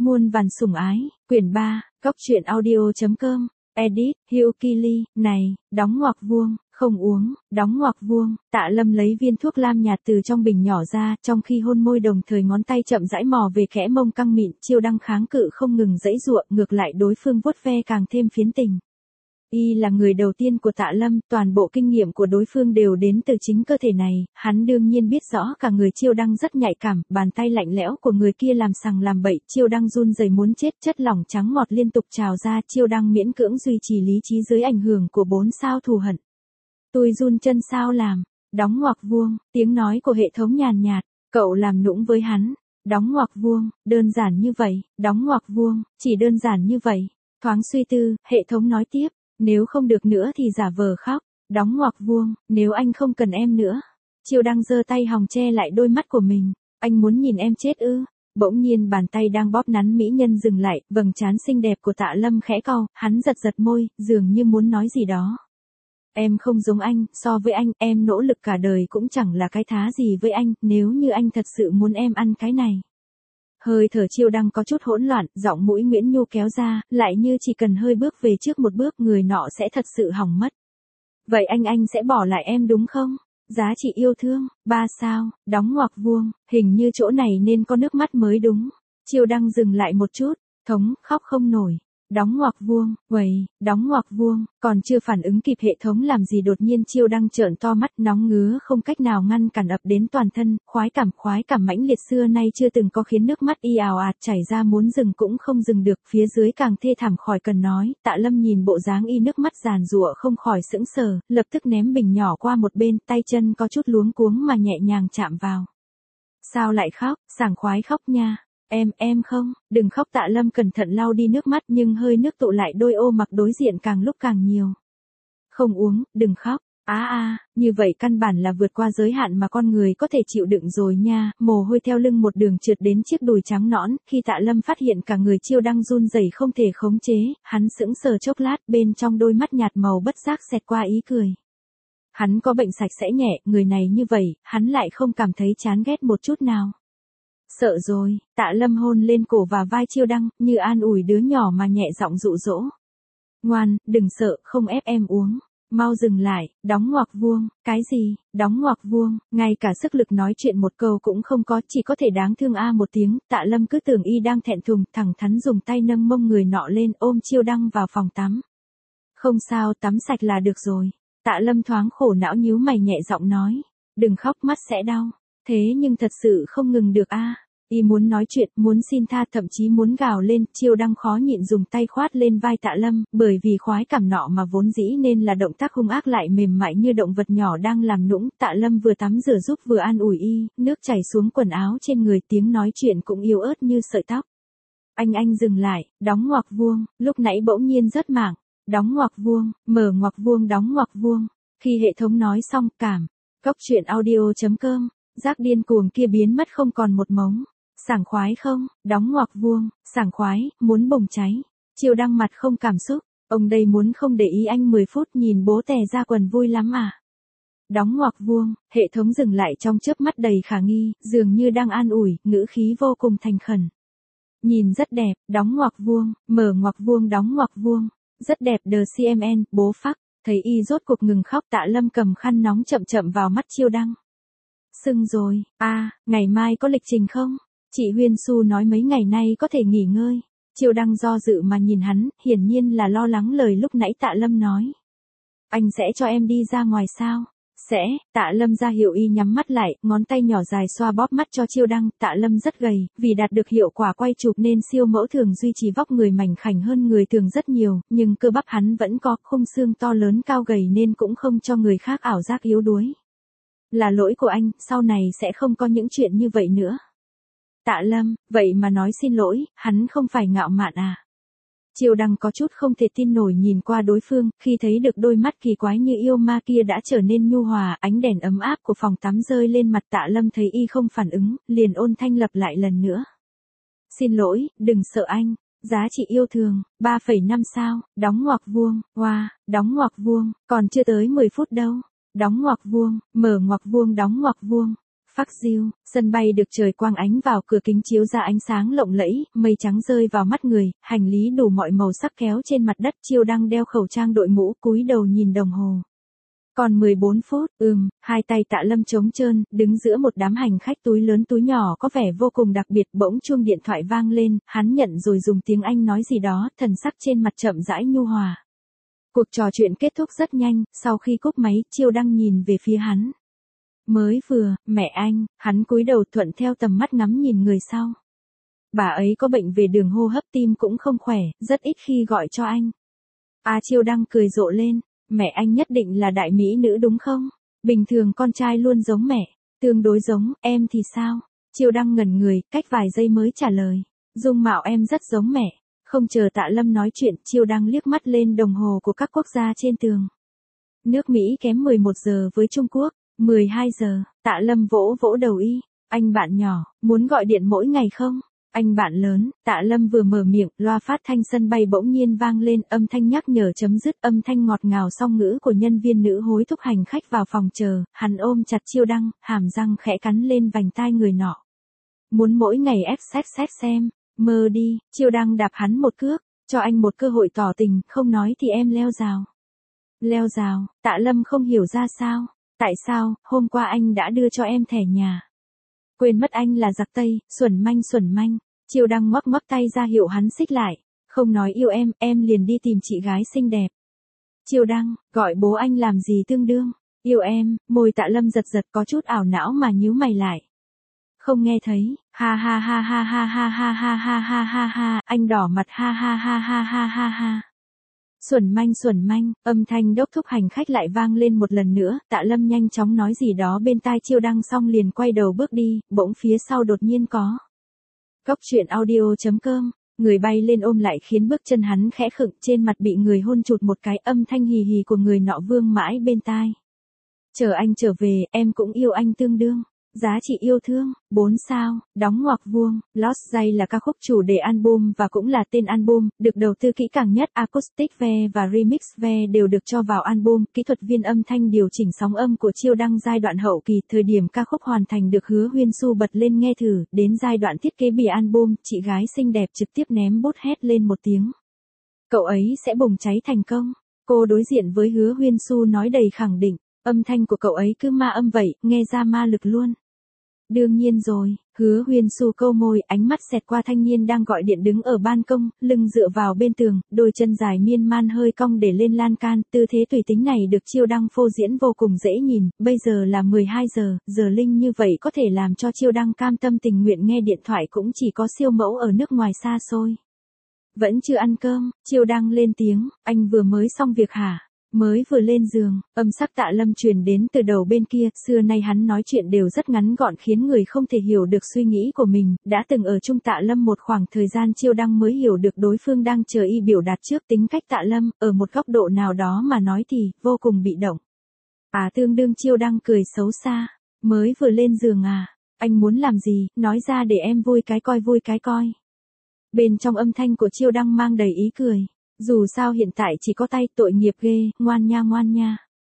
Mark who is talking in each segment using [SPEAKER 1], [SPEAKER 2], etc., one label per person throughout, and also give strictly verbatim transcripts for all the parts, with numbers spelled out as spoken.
[SPEAKER 1] Muôn vàn sủng ái, quyển ba, Cóc truyện audio.com, edit, Hugh Killy, này, đóng ngoặc vuông, không uống, đóng ngoặc vuông, Tạ Lâm lấy viên thuốc lam nhạt từ trong bình nhỏ ra, trong khi hôn môi đồng thời ngón tay chậm rãi mò về kẽ mông căng mịn, Chiêu Đăng kháng cự không ngừng giãy giụa, ngược lại đối phương vuốt ve càng thêm phiến tình. Y là người đầu tiên của Tạ Lâm, toàn bộ kinh nghiệm của đối phương đều đến từ chính cơ thể này, hắn đương nhiên biết rõ cả người Chiêu Đăng rất nhạy cảm, bàn tay lạnh lẽo của người kia làm sằng làm bậy, Chiêu Đăng run rẩy muốn chết, chất lỏng trắng ngọt liên tục trào ra, Chiêu Đăng miễn cưỡng duy trì lý trí dưới ảnh hưởng của bốn sao thù hận. Tôi run chân sao làm, đóng ngoặc vuông, tiếng nói của hệ thống nhàn nhạt, cậu làm nũng với hắn, đóng ngoặc vuông, đơn giản như vậy, đóng ngoặc vuông, chỉ đơn giản như vậy. Thoáng suy tư, hệ thống nói tiếp. Nếu không được nữa thì giả vờ khóc, đóng ngoặc vuông, nếu anh không cần em nữa. Chiêu Đăng giơ tay hòng che lại đôi mắt của mình, anh muốn nhìn em chết ư? Bỗng nhiên bàn tay đang bóp nắn mỹ nhân dừng lại, vầng trán xinh đẹp của Tạ Lâm khẽ cau, hắn giật giật môi, dường như muốn nói gì đó. Em không giống anh, so với anh, em nỗ lực cả đời cũng chẳng là cái thá gì với anh, nếu như anh thật sự muốn em ăn cái này. Hơi thở Chiêu Đăng có chút hỗn loạn, giọng mũi Nguyễn Nhu kéo ra, lại như chỉ cần hơi bước về trước một bước người nọ sẽ thật sự hỏng mất. Vậy anh anh sẽ bỏ lại em đúng không? Giá trị yêu thương, ba sao, đóng ngoặc vuông, hình như chỗ này nên có nước mắt mới đúng. Chiêu Đăng dừng lại một chút, thống, khóc không nổi. Đóng ngoặc vuông, quầy, đóng ngoặc vuông, còn chưa phản ứng kịp hệ thống làm gì đột nhiên Chiêu Đăng trợn to mắt nóng ngứa không cách nào ngăn cản ập đến toàn thân, khoái cảm khoái cảm mãnh liệt xưa nay chưa từng có khiến nước mắt y ào ạt chảy ra muốn dừng cũng không dừng được, phía dưới càng thê thảm khỏi cần nói, Tạ Lâm nhìn bộ dáng y nước mắt giàn giụa không khỏi sững sờ, lập tức ném bình nhỏ qua một bên, tay chân có chút luống cuống mà nhẹ nhàng chạm vào. Sao lại khóc, sảng khoái khóc nha. Em, em không, đừng khóc Tạ Lâm cẩn thận lau đi nước mắt nhưng hơi nước tụ lại đôi ô mặc đối diện càng lúc càng nhiều. Không uống, đừng khóc, á à, à, như vậy căn bản là vượt qua giới hạn mà con người có thể chịu đựng rồi nha, mồ hôi theo lưng một đường trượt đến chiếc đùi trắng nõn, khi Tạ Lâm phát hiện cả người Chiêu Đăng run rẩy không thể khống chế, hắn sững sờ chốc lát bên trong đôi mắt nhạt màu bất giác xẹt qua ý cười. Hắn có bệnh sạch sẽ nhẹ, người này như vậy, hắn lại không cảm thấy chán ghét một chút nào. Sợ rồi, Tạ Lâm hôn lên cổ và vai Chiêu Đăng, như an ủi đứa nhỏ mà nhẹ giọng dụ dỗ. Ngoan, đừng sợ, không ép em uống. Mau dừng lại, đóng ngoặc vuông, cái gì, đóng ngoặc vuông, ngay cả sức lực nói chuyện một câu cũng không có, chỉ có thể đáng thương a một tiếng, Tạ Lâm cứ tưởng y đang thẹn thùng, thẳng thắn dùng tay nâng mông người nọ lên ôm Chiêu Đăng vào phòng tắm. Không sao, tắm sạch là được rồi. Tạ Lâm thoáng khổ não nhíu mày nhẹ giọng nói. Đừng khóc mắt sẽ đau. Thế nhưng thật sự không ngừng được a. À. Y muốn nói chuyện, muốn xin tha, thậm chí muốn gào lên, Chiêu Đăng khó nhịn dùng tay khoát lên vai Tạ Lâm, bởi vì khoái cảm nọ mà vốn dĩ nên là động tác hung ác lại mềm mại như động vật nhỏ đang làm nũng, Tạ Lâm vừa tắm rửa giúp vừa an ủi y, nước chảy xuống quần áo trên người, tiếng nói chuyện cũng yếu ớt như sợi tóc. Anh anh dừng lại, đóng ngoặc vuông, lúc nãy bỗng nhiên rất mảng, đóng ngoặc vuông, mở ngoặc vuông đóng ngoặc vuông, khi hệ thống nói xong, cảm, Cóc truyện audio.com. Giác điên cuồng kia biến mất không còn một mống. Sảng khoái không, đóng ngoặc vuông, sảng khoái, muốn bùng cháy. Chiêu Đăng mặt không cảm xúc, ông đây muốn không để ý anh mười phút nhìn bố tè ra quần vui lắm à. Đóng ngoặc vuông, hệ thống dừng lại trong chớp mắt đầy khả nghi, dường như đang an ủi, ngữ khí vô cùng thành khẩn. Nhìn rất đẹp, đóng ngoặc vuông, mở ngoặc vuông đóng ngoặc vuông, rất đẹp đờ xê em en, bố phắc, thấy y rốt cuộc ngừng khóc Tạ Lâm cầm khăn nóng chậm chậm vào mắt Chiêu Đăng. Sưng rồi, a, à, ngày mai có lịch trình không? Chị Huyên Xu nói mấy ngày nay có thể nghỉ ngơi. Chiêu Đăng do dự mà nhìn hắn, hiển nhiên là lo lắng lời lúc nãy Tạ Lâm nói. Anh sẽ cho em đi ra ngoài sao? Sẽ, Tạ Lâm ra hiệu y nhắm mắt lại, ngón tay nhỏ dài xoa bóp mắt cho Chiêu Đăng, Tạ Lâm rất gầy, vì đạt được hiệu quả quay chụp nên siêu mẫu thường duy trì vóc người mảnh khảnh hơn người thường rất nhiều, nhưng cơ bắp hắn vẫn có, khung xương to lớn cao gầy nên cũng không cho người khác ảo giác yếu đuối. Là lỗi của anh, sau này sẽ không có những chuyện như vậy nữa. Tạ Lâm, vậy mà nói xin lỗi, hắn không phải ngạo mạn à? Chiêu Đăng có chút không thể tin nổi nhìn qua đối phương, khi thấy được đôi mắt kỳ quái như yêu ma kia đã trở nên nhu hòa, ánh đèn ấm áp của phòng tắm rơi lên mặt Tạ Lâm thấy y không phản ứng, liền ôn thanh lặp lại lần nữa. Xin lỗi, đừng sợ anh, giá trị yêu thương, ba phẩy năm sao, đóng ngoặc vuông, hoa, wow, đóng ngoặc vuông, còn chưa tới mười phút đâu. Đóng ngoặc vuông, mở ngoặc vuông đóng ngoặc vuông. Phác diêu, sân bay được trời quang ánh vào cửa kính chiếu ra ánh sáng lộng lẫy, mây trắng rơi vào mắt người, hành lý đủ mọi màu sắc kéo trên mặt đất, Chiêu Đăng đeo khẩu trang đội mũ, cúi đầu nhìn đồng hồ. Còn mười bốn phút, ừm, hai tay Tạ Lâm trống trơn, đứng giữa một đám hành khách túi lớn túi nhỏ có vẻ vô cùng đặc biệt, bỗng chuông điện thoại vang lên, hắn nhận rồi dùng tiếng Anh nói gì đó, thần sắc trên mặt chậm rãi nhu hòa. Cuộc trò chuyện kết thúc rất nhanh, sau khi cúp máy, Chiêu Đăng nhìn về phía hắn. Mới vừa, mẹ anh, hắn cúi đầu thuận theo tầm mắt ngắm nhìn người sau. Bà ấy có bệnh về đường hô hấp, tim cũng không khỏe, rất ít khi gọi cho anh. À, Chiêu Đăng cười rộ lên, mẹ anh nhất định là đại mỹ nữ đúng không? Bình thường con trai luôn giống mẹ, tương đối giống, em thì sao? Chiêu Đăng ngẩn người, cách vài giây mới trả lời. Dung mạo em rất giống mẹ. Không chờ Tạ Lâm nói chuyện, Chiêu Đăng liếc mắt lên đồng hồ của các quốc gia trên tường. Nước Mỹ kém mười một giờ với Trung Quốc, mười hai giờ, Tạ Lâm vỗ vỗ đầu y. Anh bạn nhỏ, muốn gọi điện mỗi ngày không? Anh bạn lớn, Tạ Lâm vừa mở miệng, loa phát thanh sân bay bỗng nhiên vang lên, âm thanh nhắc nhở chấm dứt, âm thanh ngọt ngào song ngữ của nhân viên nữ hối thúc hành khách vào phòng chờ, hắn ôm chặt Chiêu Đăng, hàm răng khẽ cắn lên vành tai người nọ. Muốn mỗi ngày ép xét xét xem, mơ đi, Chiêu Đăng đạp hắn một cước, cho anh một cơ hội tỏ tình, không nói thì em leo rào. Leo rào, Tạ Lâm không hiểu ra sao, tại sao, hôm qua anh đã đưa cho em thẻ nhà. Quên mất anh là giặc Tây, xuẩn manh xuẩn manh. Chiêu Đăng ngoắc ngoắc tay ra hiệu hắn xích lại. Không nói yêu em, em liền đi tìm chị gái xinh đẹp. Chiêu Đăng, gọi bố anh làm gì tương đương. Yêu em, môi Tạ Lâm giật giật có chút ảo não mà nhíu mày lại. Không nghe thấy, ha ha ha ha ha ha ha ha ha ha ha ha, anh đỏ mặt ha ha ha ha ha ha ha. Xuẩn manh xuẩn manh, âm thanh đốc thúc hành khách lại vang lên một lần nữa, Tạ Lâm nhanh chóng nói gì đó bên tai Chiêu Đăng xong liền quay đầu bước đi, bỗng phía sau đột nhiên có. Góc truyện audio chấm com, người bay lên ôm lại khiến bước chân hắn khẽ khựng, trên mặt bị người hôn chụt một cái, âm thanh hì hì của người nọ vương mãi bên tai. Chờ anh trở về, em cũng yêu anh tương đương. Giá trị yêu thương, bốn sao, đóng ngoặc vuông, Lost Day là ca khúc chủ đề album và cũng là tên album, được đầu tư kỹ càng nhất, acoustic ve và remix ve đều được cho vào album, kỹ thuật viên âm thanh điều chỉnh sóng âm của Chiêu Đăng giai đoạn hậu kỳ, thời điểm ca khúc hoàn thành được Hứa Huyên Xu bật lên nghe thử, đến giai đoạn thiết kế bìa album, chị gái xinh đẹp trực tiếp ném bút hét lên một tiếng. Cậu ấy sẽ bùng cháy thành công, cô đối diện với Hứa Huyên Xu nói đầy khẳng định, âm thanh của cậu ấy cứ ma âm vậy, nghe ra ma lực luôn. Đương nhiên rồi, Hứa Huyên Xu câu môi, ánh mắt xẹt qua thanh niên đang gọi điện đứng ở ban công, lưng dựa vào bên tường, đôi chân dài miên man hơi cong để lên lan can, tư thế tùy tính này được Chiêu Đăng phô diễn vô cùng dễ nhìn, bây giờ là mười hai giờ, giờ linh như vậy có thể làm cho Chiêu Đăng cam tâm tình nguyện nghe điện thoại cũng chỉ có siêu mẫu ở nước ngoài xa xôi. Vẫn chưa ăn cơm, Chiêu Đăng lên tiếng, anh vừa mới xong việc hả? Mới vừa lên giường, âm sắc Tạ Lâm truyền đến từ đầu bên kia, xưa nay hắn nói chuyện đều rất ngắn gọn khiến người không thể hiểu được suy nghĩ của mình, đã từng ở chung Tạ Lâm một khoảng thời gian Chiêu Đăng mới hiểu được đối phương đang chờ y biểu đạt trước tính cách Tạ Lâm, ở một góc độ nào đó mà nói thì, vô cùng bị động. À tương đương Chiêu Đăng cười xấu xa, mới vừa lên giường à, anh muốn làm gì, nói ra để em vui cái coi vui cái coi. Bên trong âm thanh của Chiêu Đăng mang đầy ý cười. Dù sao hiện tại chỉ có tay, tội nghiệp ghê, ngoan nha ngoan nha.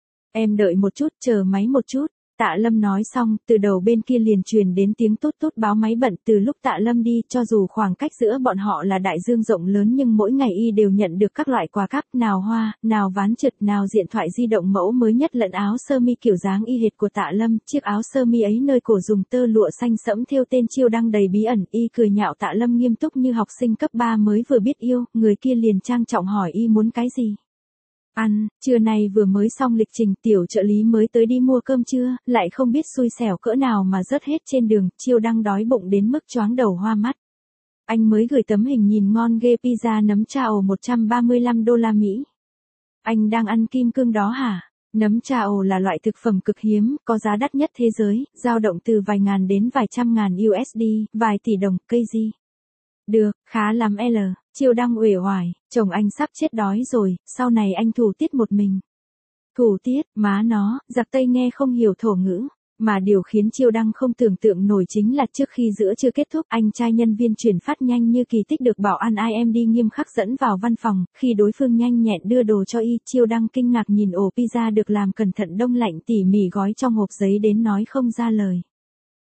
[SPEAKER 1] Em đợi một chút, chờ máy một chút. Tạ Lâm nói xong, từ đầu bên kia liền truyền đến tiếng tút tút báo máy bận. Từ lúc Tạ Lâm đi, cho dù khoảng cách giữa bọn họ là đại dương rộng lớn nhưng mỗi ngày y đều nhận được các loại quà cáp, nào hoa, nào ván trượt, nào điện thoại di động mẫu mới nhất lẫn áo sơ mi kiểu dáng y hệt của Tạ Lâm. Chiếc áo sơ mi ấy nơi cổ dùng tơ lụa xanh sẫm thêu tên Chiêu Đăng đầy bí ẩn. Y cười nhạo Tạ Lâm nghiêm túc như học sinh cấp ba mới vừa biết yêu, người kia liền trang trọng hỏi y muốn cái gì. Ăn, trưa nay vừa mới xong lịch trình, tiểu trợ lý mới tới đi mua cơm trưa, lại không biết xui xẻo cỡ nào mà rớt hết trên đường, Chiêu Đăng đói bụng đến mức choáng đầu hoa mắt. Anh mới gửi tấm hình nhìn ngon ghê pizza nấm trao một trăm ba mươi lăm đô la Mỹ. Anh đang ăn kim cương đó hả? Nấm trao là loại thực phẩm cực hiếm, có giá đắt nhất thế giới, dao động từ vài ngàn đến vài trăm ngàn u ét đê, vài tỷ đồng, cây gì? Được, khá lắm L. Chiêu Đăng uể oải, chồng anh sắp chết đói rồi, sau này anh thủ tiết một mình. Thủ tiết, má nó, giặc Tây nghe không hiểu thổ ngữ. Mà điều khiến Chiêu Đăng không tưởng tượng nổi chính là trước khi giữa chưa kết thúc, anh trai nhân viên chuyển phát nhanh như kỳ tích được bảo an i em đê nghiêm khắc dẫn vào văn phòng, khi đối phương nhanh nhẹn đưa đồ cho y, Chiêu Đăng kinh ngạc nhìn ổ pizza được làm cẩn thận đông lạnh tỉ mỉ gói trong hộp giấy đến nói không ra lời.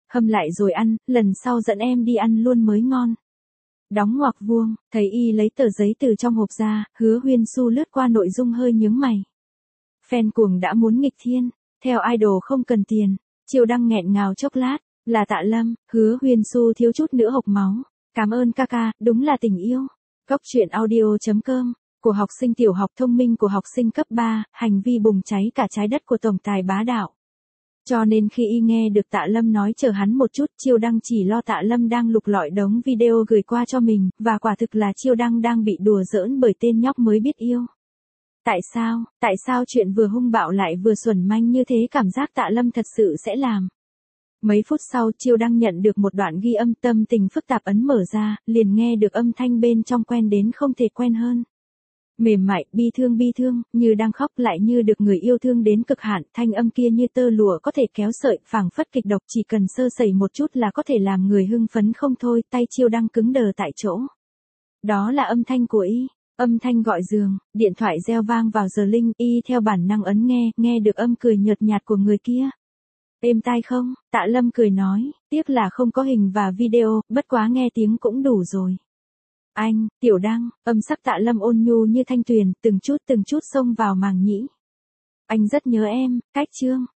[SPEAKER 1] Hâm lại rồi ăn, lần sau dẫn em đi ăn luôn mới ngon. Đóng ngoặc vuông, thấy y lấy tờ giấy từ trong hộp ra, Hứa Huyên Xu lướt qua nội dung hơi nhướng mày. Fan cuồng đã muốn nghịch thiên, theo idol không cần tiền, Chiêu Đăng nghẹn ngào chốc lát, là Tạ Lâm, Hứa Huyên Xu thiếu chút nữa hộc máu. Cảm ơn ca ca, đúng là tình yêu. Góc truyện audio.com, của học sinh tiểu học thông minh của học sinh cấp ba, hành vi bùng cháy cả trái đất của tổng tài bá đạo. Cho nên khi y nghe được Tạ Lâm nói chờ hắn một chút, Chiêu Đăng chỉ lo Tạ Lâm đang lục lọi đống video gửi qua cho mình, và quả thực là Chiêu Đăng đang bị đùa giỡn bởi tên nhóc mới biết yêu. Tại sao, tại sao chuyện vừa hung bạo lại vừa xuẩn manh như thế, cảm giác Tạ Lâm thật sự sẽ làm. Mấy phút sau Chiêu Đăng nhận được một đoạn ghi âm, tâm tình phức tạp ấn mở ra, liền nghe được âm thanh bên trong quen đến không thể quen hơn. Mềm mại, bi thương bi thương, như đang khóc lại như được người yêu thương đến cực hạn, thanh âm kia như tơ lụa có thể kéo sợi, phảng phất kịch độc chỉ cần sơ sẩy một chút là có thể làm người hưng phấn không thôi, tay Chiêu Đăng cứng đờ tại chỗ. Đó là âm thanh của y, âm thanh gọi giường, điện thoại reo vang vào giờ linh, y theo bản năng ấn nghe, nghe được âm cười nhợt nhạt của người kia. Êm tai không? Tạ Lâm cười nói, tiếc là không có hình và video, bất quá nghe tiếng cũng đủ rồi. Anh, Tiểu Đăng, âm sắc Tạ Lâm ôn nhu như thanh tuyền, từng chút từng chút xông vào màng nhĩ. Anh rất nhớ em, cách chương.